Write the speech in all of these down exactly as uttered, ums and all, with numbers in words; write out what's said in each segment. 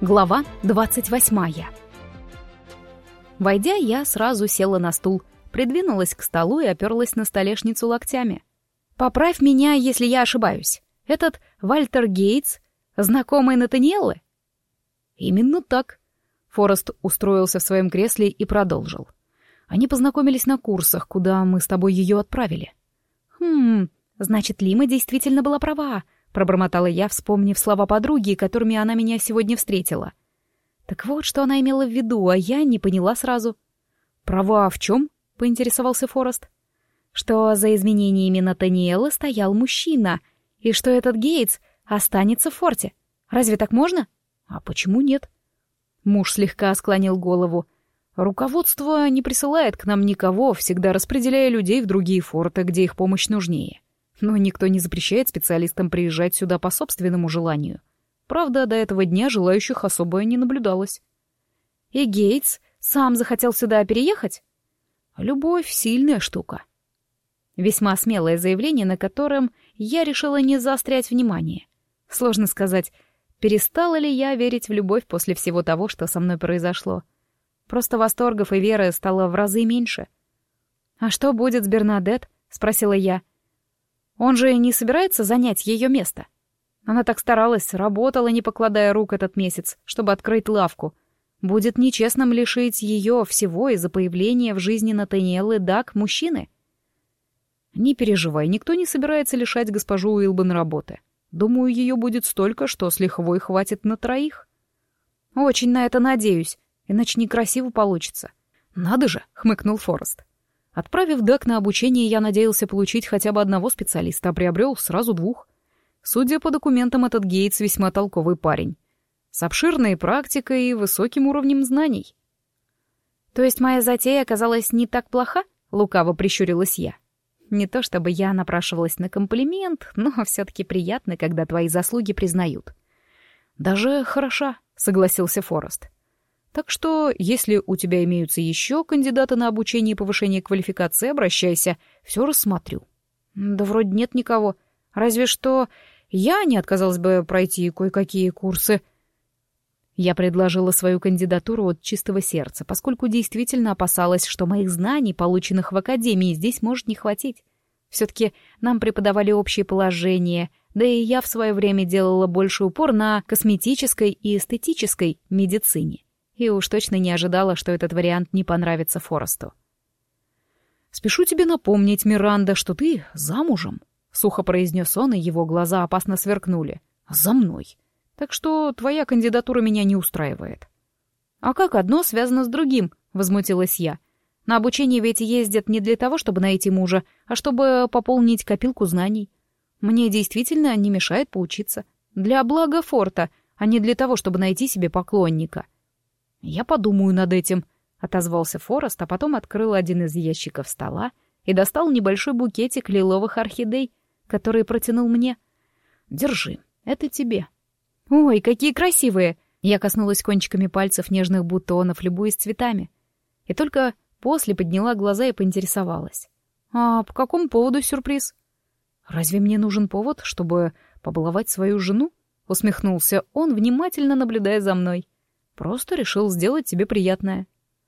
Глава двадцать восьмая. Войдя, я сразу села на стул, придвинулась к столу и оперлась на столешницу локтями. «Поправь меня, если я ошибаюсь. Этот Вальтер Гейтс — знакомый Натаниэллы?» «Именно так». Форест устроился в своем кресле и продолжил. «Они познакомились на курсах, куда мы с тобой ее отправили». «Хм, значит, Лима действительно была права», — пробормотала я, вспомнив слова подруги, которыми она меня сегодня встретила. Так вот, что она имела в виду, а я не поняла сразу. «Права в чем?» — поинтересовался Форест. «Что за изменениями Натаниэла стоял мужчина, и что этот Гейтс останется в форте. Разве так можно?» «А почему нет?» Муж слегка склонил голову. «Руководство не присылает к нам никого, всегда распределяя людей в другие форты, где их помощь нужнее. Но никто не запрещает специалистам приезжать сюда по собственному желанию. Правда, до этого дня желающих особо не наблюдалось». «И Гейтс сам захотел сюда переехать?» «Любовь — сильная штука». Весьма смелое заявление, на котором я решила не заострять внимание. Сложно сказать, перестала ли я верить в любовь после всего того, что со мной произошло. Просто восторгов и веры стало в разы меньше. «А что будет с Бернадет?» — спросила я. «Он же не собирается занять ее место? Она так старалась, работала, не покладая рук этот месяц, чтобы открыть лавку. Будет нечестным лишить ее всего из-за появления в жизни Натаниэллы Дак мужчины?» «Не переживай, никто не собирается лишать госпожу Уилбен работы. Думаю, ее будет столько, что с лихвой хватит на троих». «Очень на это надеюсь, иначе некрасиво получится». «Надо же», — хмыкнул Форест. «Отправив Дак на обучение, я надеялся получить хотя бы одного специалиста, а приобрел сразу двух. Судя по документам, этот Гейтс весьма толковый парень. С обширной практикой и высоким уровнем знаний». «То есть моя затея оказалась не так плоха?» — лукаво прищурилась я. «Не то чтобы я напрашивалась на комплимент, но все-таки приятно, когда твои заслуги признают». «Даже хороша», — согласился Форест. «Так что, если у тебя имеются еще кандидаты на обучение и повышение квалификации, обращайся, все рассмотрю». «Да вроде нет никого. Разве что я не отказалась бы пройти кое-какие курсы». Я предложила свою кандидатуру от чистого сердца, поскольку действительно опасалась, что моих знаний, полученных в академии, здесь может не хватить. Все-таки нам преподавали общее положение, да и я в свое время делала больше упор на косметической и эстетической медицине. И уж точно не ожидала, что этот вариант не понравится Форесту. «Спешу тебе напомнить, Миранда, что ты замужем», — сухо произнес он, и его глаза опасно сверкнули. «За мной. Так что твоя кандидатура меня не устраивает». «А как одно связано с другим?» — возмутилась я. «На обучение ведь ездят не для того, чтобы найти мужа, а чтобы пополнить копилку знаний. Мне действительно не мешает поучиться. Для блага форта, а не для того, чтобы найти себе поклонника». «Я подумаю над этим», — отозвался Форест, а потом открыл один из ящиков стола и достал небольшой букетик лиловых орхидей, который протянул мне. «Держи, это тебе». «Ой, какие красивые!» Я коснулась кончиками пальцев нежных бутонов, любуясь цветами. И только после подняла глаза и поинтересовалась. «А по какому поводу сюрприз?» «Разве мне нужен повод, чтобы побаловать свою жену?» — усмехнулся он, внимательно наблюдая за мной. «Просто решил сделать тебе приятное».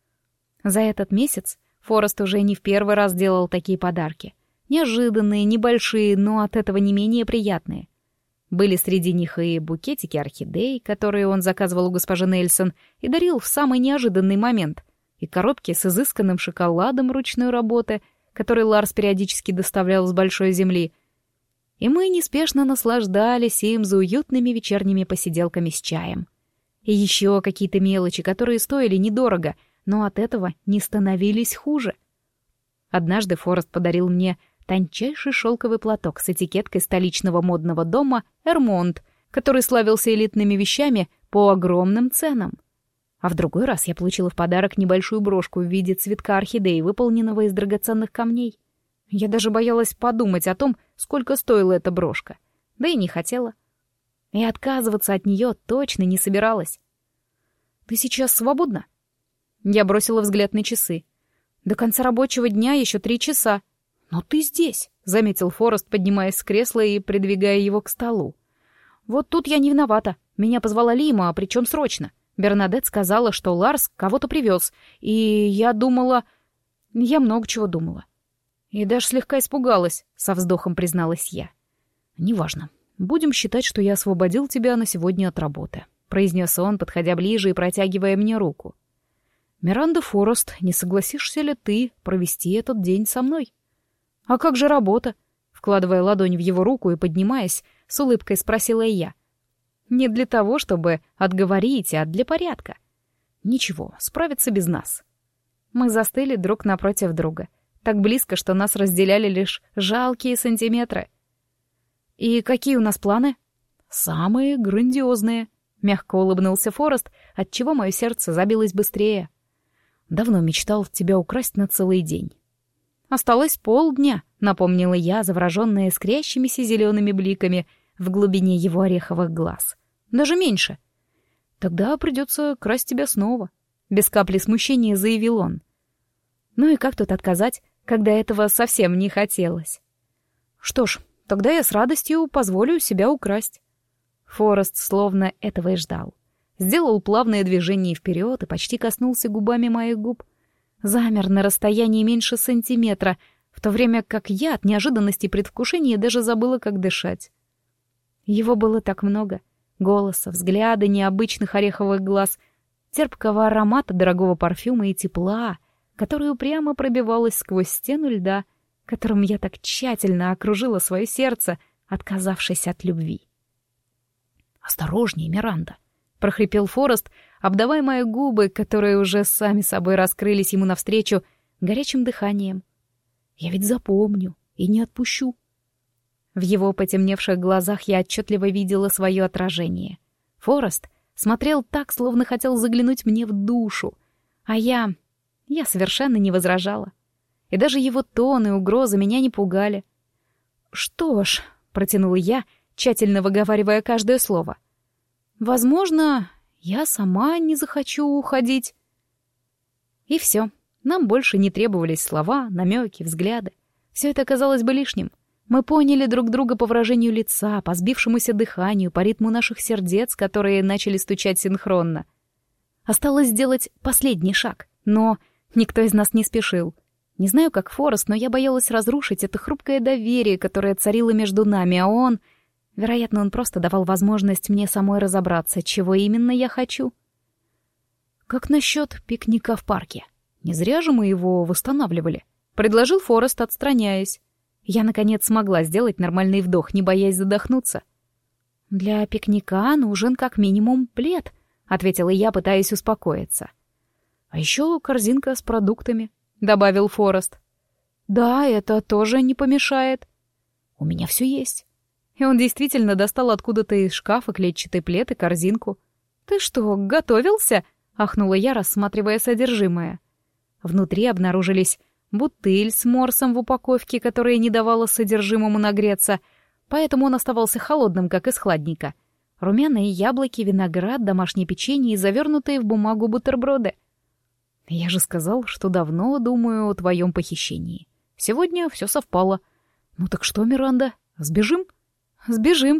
За этот месяц Форест уже не в первый раз делал такие подарки. Неожиданные, небольшие, но от этого не менее приятные. Были среди них и букетики орхидей, которые он заказывал у госпожи Нельсон и дарил в самый неожиданный момент, и коробки с изысканным шоколадом ручной работы, который Ларс периодически доставлял с большой земли. И мы неспешно наслаждались им за уютными вечерними посиделками с чаем. И еще какие-то мелочи, которые стоили недорого, но от этого не становились хуже. Однажды Форест подарил мне тончайший шелковый платок с этикеткой столичного модного дома «Эрмонт», который славился элитными вещами по огромным ценам. А в другой раз я получила в подарок небольшую брошку в виде цветка орхидеи, выполненного из драгоценных камней. Я даже боялась подумать о том, сколько стоила эта брошка, да и не хотела. И отказываться от нее точно не собиралась. «Ты сейчас свободна?» Я бросила взгляд на часы. «До конца рабочего дня еще три часа». «Но ты здесь», — заметил Форест, поднимаясь с кресла и придвигая его к столу. Вот тут я не виновата. Меня позвала Лима, а причем срочно. Бернадет сказала, что Ларс кого-то привез, и я думала... Я много чего думала. И даже слегка испугалась, со вздохом призналась я. «Неважно. Будем считать, что я освободил тебя на сегодня от работы», — произнес он, подходя ближе и протягивая мне руку. «Миранда Форест, не согласишься ли ты провести этот день со мной?» «А как же работа?» — вкладывая ладонь в его руку и поднимаясь, с улыбкой спросила я. «Не для того, чтобы отговорить, а для порядка». «Ничего, справится без нас». Мы застыли друг напротив друга, так близко, что нас разделяли лишь жалкие сантиметры. «И какие у нас планы?» «Самые грандиозные», — мягко улыбнулся Форест, отчего мое сердце забилось быстрее. «Давно мечтал тебя украсть на целый день». «Осталось полдня», — напомнила я, завороженная искрящимися зелеными бликами в глубине его ореховых глаз. «Даже меньше». «Тогда придется красть тебя снова», — без капли смущения заявил он. Ну и как тут отказать, когда этого совсем не хотелось? «Что ж, тогда я с радостью позволю себя украсть». Форест словно этого и ждал. Сделал плавное движение вперед и почти коснулся губами моих губ. Замер на расстоянии меньше сантиметра, в то время как я от неожиданности и предвкушения даже забыла, как дышать. Его было так много. Голоса, взгляда необычных ореховых глаз, терпкого аромата дорогого парфюма и тепла, которое упрямо пробивалось сквозь стену льда, которым я так тщательно окружила свое сердце, отказавшись от любви. «Осторожнее, Миранда!» — прохрипел Форест, обдавая мои губы, которые уже сами собой раскрылись ему навстречу, горячим дыханием. «Я ведь запомню и не отпущу». В его потемневших глазах я отчетливо видела свое отражение. Форест смотрел так, словно хотел заглянуть мне в душу, а я... я совершенно не возражала. И даже его тон и угрозы меня не пугали. «Что ж», — протянула я, тщательно выговаривая каждое слово, «возможно, я сама не захочу уходить». И все. Нам больше не требовались слова, намеки, взгляды. Все это казалось бы лишним. Мы поняли друг друга по выражению лица, по сбившемуся дыханию, по ритму наших сердец, которые начали стучать синхронно. Осталось сделать последний шаг, но никто из нас не спешил. Не знаю, как Форест, но я боялась разрушить это хрупкое доверие, которое царило между нами, а он... Вероятно, он просто давал возможность мне самой разобраться, чего именно я хочу. «Как насчет пикника в парке? Не зря же мы его восстанавливали», — предложил Форест, отстраняясь. Я, наконец, смогла сделать нормальный вдох, не боясь задохнуться. «Для пикника нужен как минимум плед», — ответила я, пытаясь успокоиться. «А еще корзинка с продуктами», — добавил Форест. «Да, это тоже не помешает. У меня все есть». И он действительно достал откуда-то из шкафа клетчатый плед и корзинку. «Ты что, готовился?» — ахнула я, рассматривая содержимое. Внутри обнаружились бутыль с морсом в упаковке, которая не давала содержимому нагреться, поэтому он оставался холодным, как из хладника. Румяные яблоки, виноград, домашнее печенье и завернутые в бумагу бутерброды. «Я же сказал, что давно думаю о твоем похищении. Сегодня все совпало. Ну так что, Миранда, сбежим?» «Сбежим».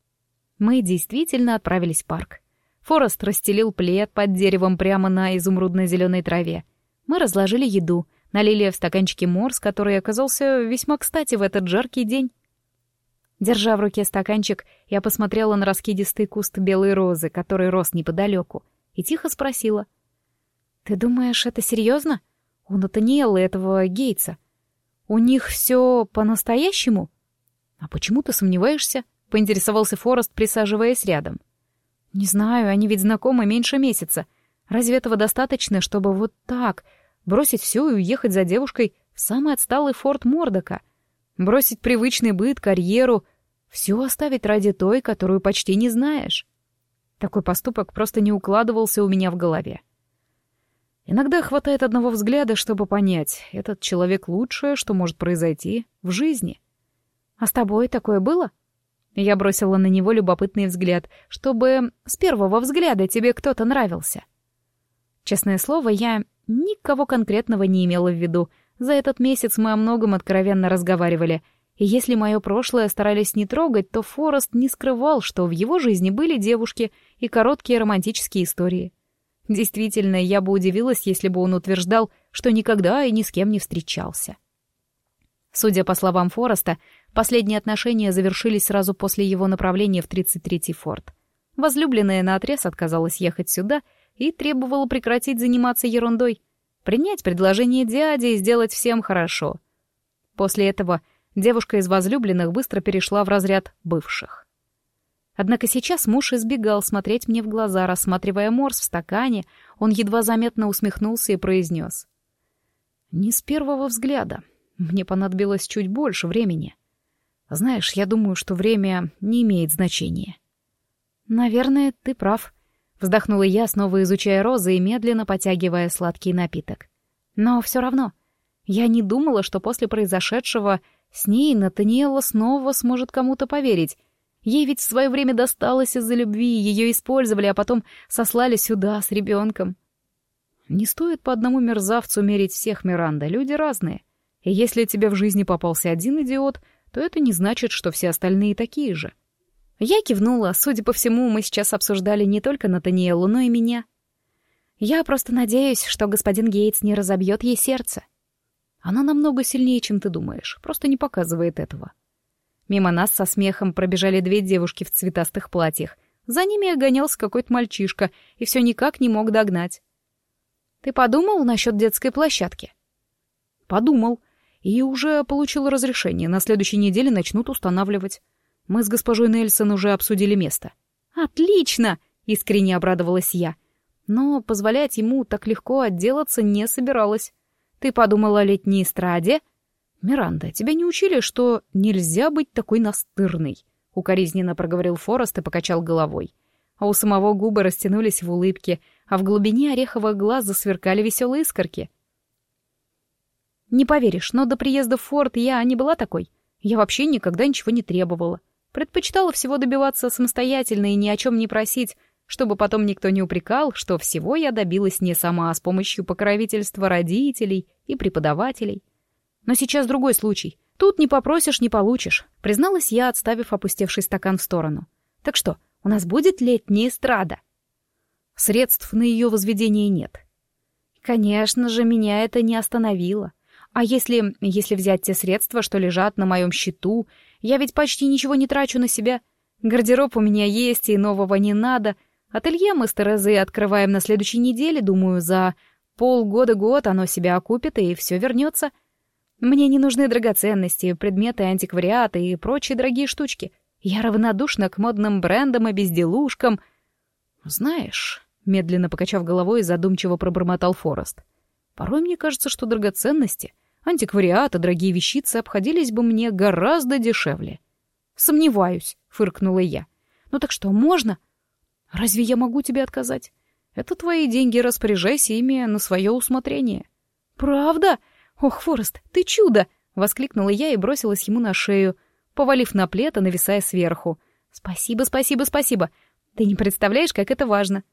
Мы действительно отправились в парк. Форест расстелил плед под деревом прямо на изумрудно-зеленой траве. Мы разложили еду, налили в стаканчики морс, который оказался весьма кстати в этот жаркий день. Держа в руке стаканчик, я посмотрела на раскидистый куст белой розы, который рос неподалеку, и тихо спросила. «Ты думаешь, это серьезно? У Натаниэла этого Гейтса. У них все по-настоящему?» «А почему ты сомневаешься?» — поинтересовался Форест, присаживаясь рядом. «Не знаю, они ведь знакомы меньше месяца. Разве этого достаточно, чтобы вот так бросить все и уехать за девушкой в самый отсталый форт Мордока? Бросить привычный быт, карьеру, все оставить ради той, которую почти не знаешь?» Такой поступок просто не укладывался у меня в голове. Иногда хватает одного взгляда, чтобы понять, этот человек лучшее, что может произойти в жизни. «А с тобой такое было?» Я бросила на него любопытный взгляд, чтобы с первого взгляда тебе кто-то нравился. Честное слово, я никого конкретного не имела в виду. За этот месяц мы о многом откровенно разговаривали, И если мое прошлое старались не трогать, то Форест не скрывал, что в его жизни были девушки и короткие романтические истории. Действительно, я бы удивилась, если бы он утверждал, что никогда и ни с кем не встречался. Судя по словам Фореста, последние отношения завершились сразу после его направления в тридцать третий форт. Возлюбленная наотрез отказалась ехать сюда и требовала прекратить заниматься ерундой, принять предложение дяди и сделать всем хорошо. После этого девушка из возлюбленных быстро перешла в разряд бывших. Однако сейчас муж избегал смотреть мне в глаза, рассматривая морс в стакане, он едва заметно усмехнулся и произнес: «Не с первого взгляда. Мне понадобилось чуть больше времени. Знаешь, я думаю, что время не имеет значения». «Наверное, ты прав», — вздохнула я, снова изучая розы и медленно потягивая сладкий напиток. «Но все равно, я не думала, что после произошедшего с ней Натаниэла снова сможет кому-то поверить. Ей ведь в свое время досталось из-за любви, ее использовали, а потом сослали сюда с ребенком». «Не стоит по одному мерзавцу мерить всех, Миранда, люди разные. И если тебе в жизни попался один идиот, то это не значит, что все остальные такие же». Я кивнула. Судя по всему, мы сейчас обсуждали не только Натаниэлу, но и меня. «Я просто надеюсь, что господин Гейтс не разобьет ей сердце». «Она намного сильнее, чем ты думаешь, просто не показывает этого». Мимо нас со смехом пробежали две девушки в цветастых платьях. За ними гонялся какой-то мальчишка и все никак не мог догнать. «Ты подумал насчет детской площадки?» «Подумал. И уже получил разрешение. На следующей неделе начнут устанавливать. Мы с госпожой Нельсон уже обсудили место». «Отлично!» — искренне обрадовалась я. Но позволять ему так легко отделаться не собиралась. «Ты подумала о летней эстраде?» «Миранда, тебя не учили, что нельзя быть такой настырной?» — укоризненно проговорил Форест и покачал головой. А у самого губы растянулись в улыбке, а в глубине ореховых глаз засверкали веселые искорки. «Не поверишь, но до приезда в форт я не была такой. Я вообще никогда ничего не требовала. Предпочитала всего добиваться самостоятельно и ни о чем не просить, чтобы потом никто не упрекал, что всего я добилась не сама, а с помощью покровительства родителей и преподавателей. Но сейчас другой случай. Тут не попросишь, не получишь», — призналась я, отставив опустевший стакан в сторону. «Так что, у нас будет летняя эстрада?» «Средств на ее возведение нет». «Конечно же, меня это не остановило. А если, если взять те средства, что лежат на моем счету, я ведь почти ничего не трачу на себя. Гардероб у меня есть, и нового не надо. Ателье мы с Терезой открываем на следующей неделе, думаю, за полгода-год оно себя окупит, и все вернется. Мне не нужны драгоценности, предметы антиквариата и прочие дорогие штучки. Я равнодушна к модным брендам и безделушкам». «Знаешь», — медленно покачав головой, задумчиво пробормотал Форест, «порой мне кажется, что драгоценности, антиквариат и дорогие вещицы обходились бы мне гораздо дешевле». «Сомневаюсь», — фыркнула я. «Ну так что, можно?» «Разве я могу тебе отказать? Это твои деньги, распоряжайся ими на свое усмотрение». «Правда? Ох, Форест, ты чудо!» — воскликнула я и бросилась ему на шею, повалив на плед и нависая сверху. «Спасибо, спасибо, спасибо. Ты не представляешь, как это важно».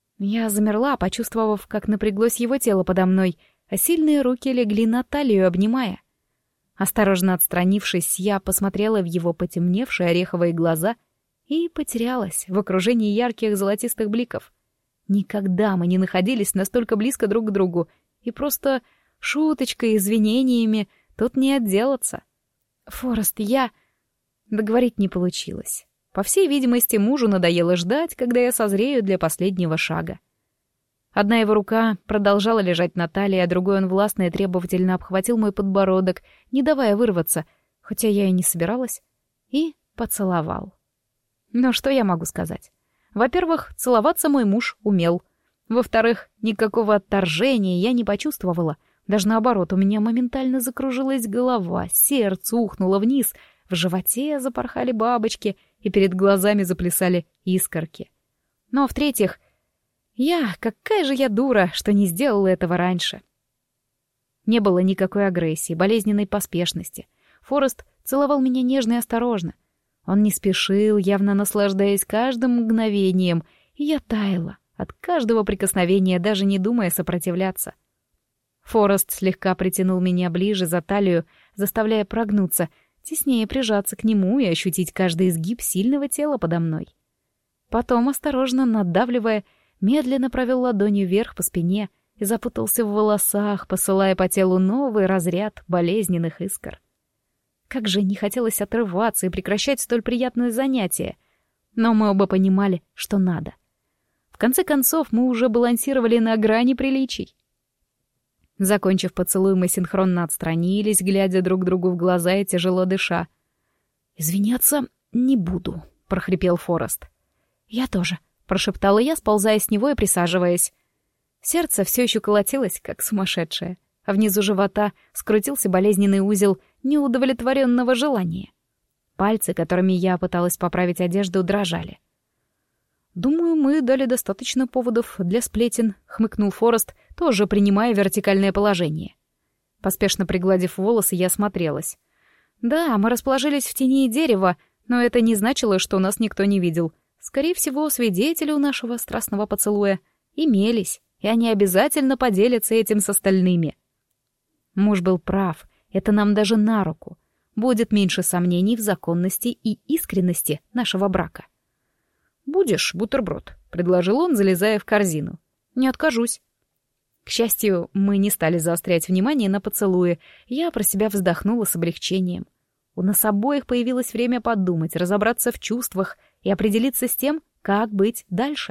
Я замерла, почувствовав, как напряглось его тело подо мной, а сильные руки легли на талию, обнимая. Осторожно отстранившись, я посмотрела в его потемневшие ореховые глаза и потерялась в окружении ярких золотистых бликов. Никогда мы не находились настолько близко друг к другу, и просто шуточкой и извинениями тут не отделаться. «Форест, я...» Договорить не получилось. По всей видимости, мужу надоело ждать, когда я созрею для последнего шага. Одна его рука продолжала лежать на талии, а другой он властно и требовательно обхватил мой подбородок, не давая вырваться, хотя я и не собиралась, и поцеловал. Но что я могу сказать? Во-первых, целоваться мой муж умел. Во-вторых, никакого отторжения я не почувствовала. Даже наоборот, у меня моментально закружилась голова, сердце ухнуло вниз, в животе запорхали бабочки, и перед глазами заплясали искорки. Но, в-третьих, я, какая же я дура, что не сделала этого раньше. Не было никакой агрессии, болезненной поспешности. Форест целовал меня нежно и осторожно. Он не спешил, явно наслаждаясь каждым мгновением, и я таяла от каждого прикосновения, даже не думая сопротивляться. Форест слегка притянул меня ближе за талию, заставляя прогнуться, теснее прижаться к нему и ощутить каждый изгиб сильного тела подо мной. Потом, осторожно надавливая, медленно провел ладонью вверх по спине и запутался в волосах, посылая по телу новый разряд болезненных искр. Как же не хотелось отрываться и прекращать столь приятное занятие, но мы оба понимали, что надо. В конце концов, мы уже балансировали на грани приличий. Закончив поцелуй, мы синхронно отстранились, глядя друг другу в глаза и тяжело дыша. «Извиняться не буду», — прохрипел Форест. «Я тоже», — прошептала я, сползая с него и присаживаясь. Сердце все еще колотилось, как сумасшедшее, а внизу живота скрутился болезненный узел неудовлетворенного желания. Пальцы, которыми я пыталась поправить одежду, дрожали. «Думаю, мы дали достаточно поводов для сплетен», — хмыкнул Форест, тоже принимая вертикальное положение. Поспешно пригладив волосы, я осмотрелась. «Да, мы расположились в тени дерева, но это не значило, что нас никто не видел. Скорее всего, свидетели у нашего страстного поцелуя имелись, и они обязательно поделятся этим с остальными». Муж был прав, это нам даже на руку. Будет меньше сомнений в законности и искренности нашего брака. «Будешь бутерброд», — предложил он, залезая в корзину. «Не откажусь». К счастью, мы не стали заострять внимание на поцелуе. Я про себя вздохнула с облегчением. У нас обоих появилось время подумать, разобраться в чувствах и определиться с тем, как быть дальше.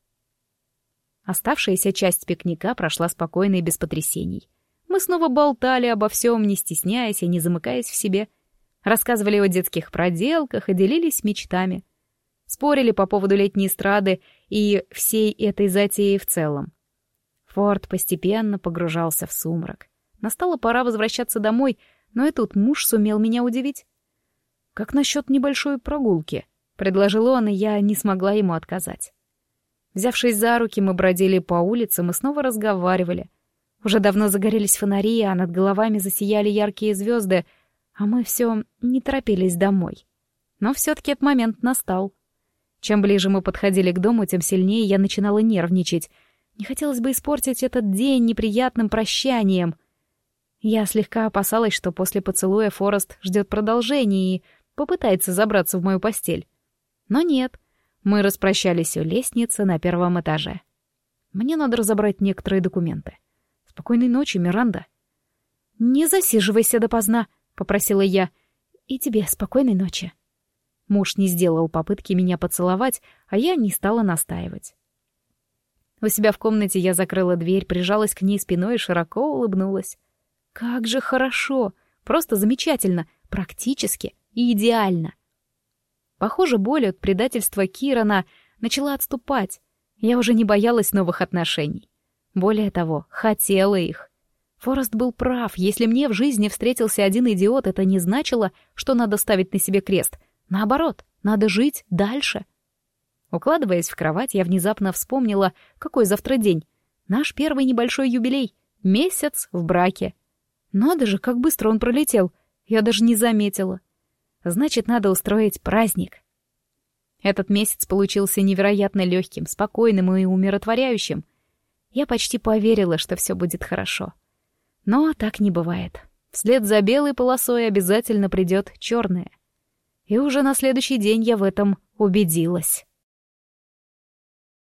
Оставшаяся часть пикника прошла спокойно и без потрясений. Мы снова болтали обо всем, не стесняясь и не замыкаясь в себе. Рассказывали о детских проделках и делились мечтами. Спорили по поводу летней эстрады и всей этой затеи в целом. Форд постепенно погружался в сумрак. Настала пора возвращаться домой, но и тут муж сумел меня удивить. «Как насчет небольшой прогулки?» — предложил он, и я не смогла ему отказать. Взявшись за руки, мы бродили по улицам и снова разговаривали. Уже давно загорелись фонари, а над головами засияли яркие звезды, а мы все не торопились домой. Но все-таки этот момент настал. Чем ближе мы подходили к дому, тем сильнее я начинала нервничать. Не хотелось бы испортить этот день неприятным прощанием. Я слегка опасалась, что после поцелуя Форест ждет продолжения и попытается забраться в мою постель. Но нет, мы распрощались у лестницы на первом этаже. Мне надо разобрать некоторые документы. Спокойной ночи, Миранда. «Не засиживайся допоздна», — попросила я. «И тебе спокойной ночи». Муж не сделал попытки меня поцеловать, а я не стала настаивать. У себя в комнате я закрыла дверь, прижалась к ней спиной и широко улыбнулась. Как же хорошо! Просто замечательно, практически и идеально. Похоже, боль от предательства Кирана начала отступать. Я уже не боялась новых отношений. Более того, хотела их. Форест был прав. Если мне в жизни встретился один идиот, это не значило, что надо ставить на себе крест. Наоборот, надо жить дальше. Укладываясь в кровать, я внезапно вспомнила, какой завтра день. Наш первый небольшой юбилей. Месяц в браке. Надо же, как быстро он пролетел. Я даже не заметила. Значит, надо устроить праздник. Этот месяц получился невероятно легким, спокойным и умиротворяющим. Я почти поверила, что все будет хорошо. Но так не бывает. Вслед за белой полосой обязательно придет черная. И уже на следующий день я в этом убедилась.